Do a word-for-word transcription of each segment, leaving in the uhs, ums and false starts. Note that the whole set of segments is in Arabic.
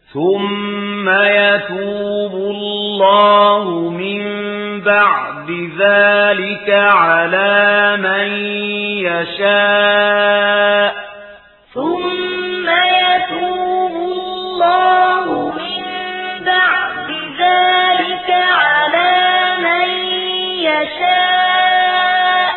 ثم يتوب الله من بعد ذلك على من يشاء ثم يتوب الله من بعد ذلك على من يشاء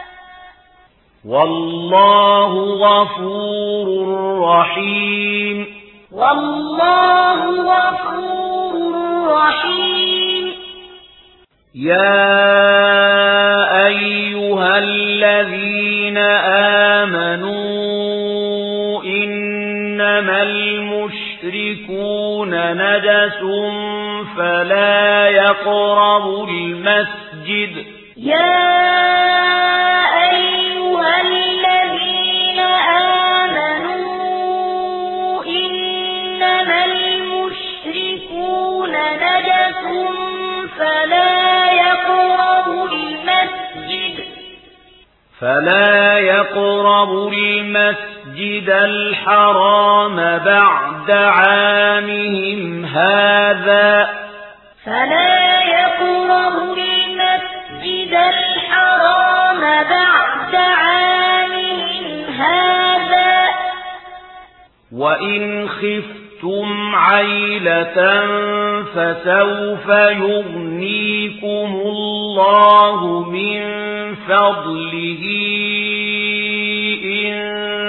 والله غفور رحيم والله غفور رحيم يا أيها الذين آمنوا إنما المشركون نجس فلا يقربوا المسجد يا أيها الذين آمنوا إنما المشركون نجس فلا يقربوا المسجد فلا يقربوا المسجد الحرام بعد عامهم هذا فلا يقربوا المسجد الحرام بعد عامهم هذا وإن خفتم عيلة فسوف يغنيكم الله من فضله إن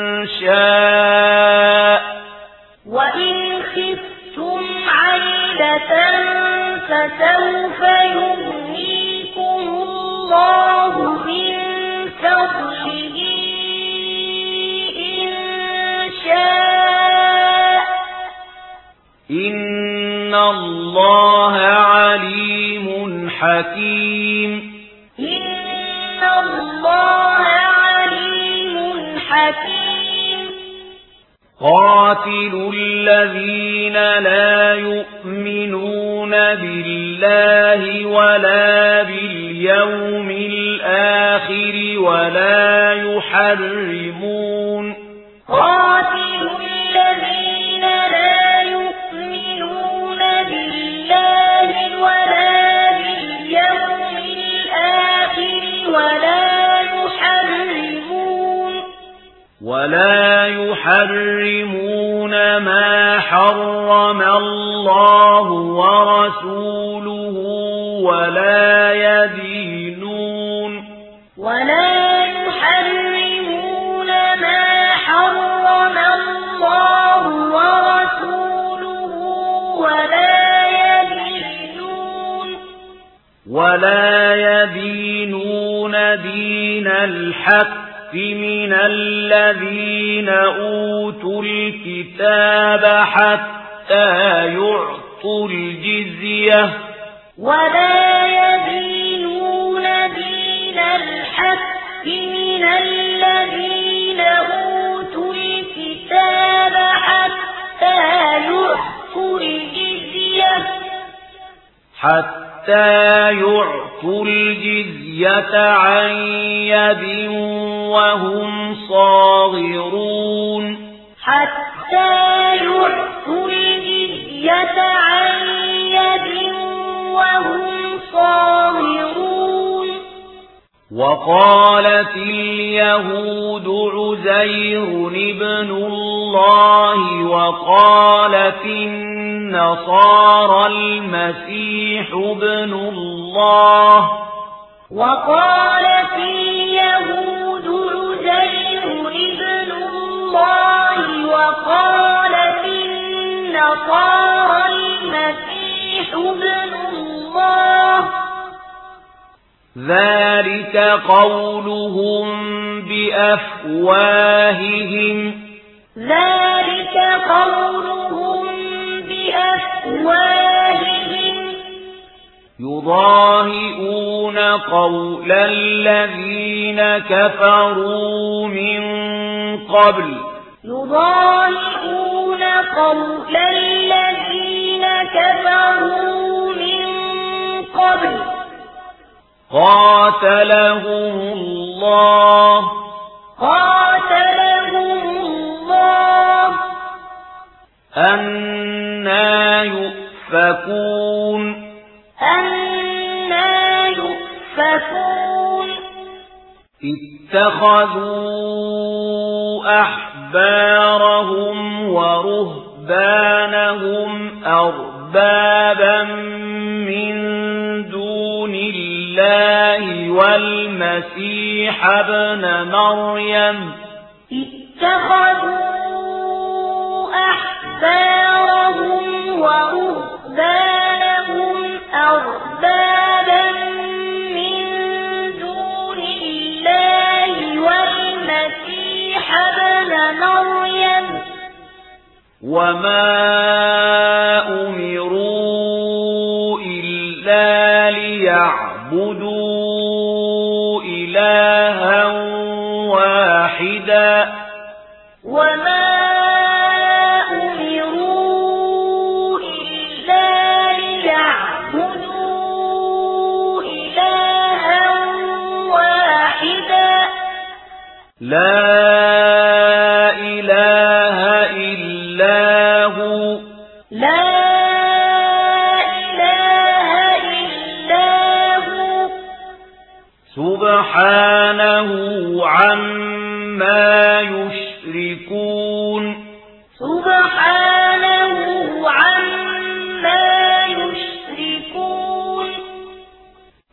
شاء وإن خفتم عيلة فسوف يغنيكم الله من فضله إن شاء إن الله عليم حكيم إن الله عليم حكيم قاتلوا الذين لا يؤمنون بالله ولا باليوم الآخر ولا يحرمون قاتلوا الذين لا يؤمنون بالله ولا باليوم الآخر ولا يحرمون ولا يحرمون ما حرم الله ورسوله ولا يدينون ولا يحرمون ما حرم الله ورسوله ولا يدينون ولا يدينون دين الحق من الذين أوتوا الكتاب حتى يعطوا الجزية ولا يدينون دين الحق من الذين أوتوا الكتاب حتى يعطوا الجزية حتى يعطوا الجزية عن يد وهم صاغرون حتى يعطوا الجزية عن يد وهم صاغرون وقالت اليهود عزير ابن الله وقالت النصارى المسيح ابن الله وقالت اليهود عزير ابن الله وقالت النصارى المسيح ابن الله ذلك قولهم بأفواههم ذلك قولهم بأفواههم يضاهئون قول الذين كفروا من قبل يضاهئون قول الذين كفروا من قبل قاتلهم الله قاتلهم الله أَنَّى يُؤْفَكُونَ أَنَّى يُؤْفَكُونَ اتَّخَذُوا أَحْبَارَهُمْ وَرُهْبَانَهُمْ أَرْبَابًا مِّن دُونِ اللَّهِ وَالْمَسِيحَ ابْنَ مَرْيَمَ اتَّخَذُوا أَحْبَارَهُمْ وَرُهْبَانَهُمْ أَرْبَابًا مِّن دُونِ اللَّهِ وَالْمَسِيحَ ابْنَ مَرْيَمَ وَمَا أُمِرُوا إِلَّا لِيَعْبُدُوا إِلَٰهًا وَاحِدًا وَمَا أُمِرُوا إِلَّا لِيَعْبُدُوا إِلَٰهًا وَاحِدًا لَا إِلَٰهَ إِلَّا هُوَ لَا إِلَٰهَ إِلَّا هُوَ سُبْحَانَهُ عَمَّا يُشْرِكُونَ